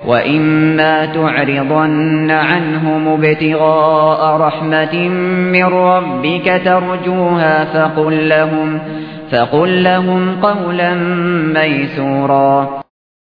وَإِمَّا تُعْرِضَنَّ عَنْهُمُ ابْتِغَاءَ رَحْمَةٍ مِّن رَّبِّكَ تَرْجُوهَا فَقُل لَّهُمْ قَوْلًا مَّيْسُورًا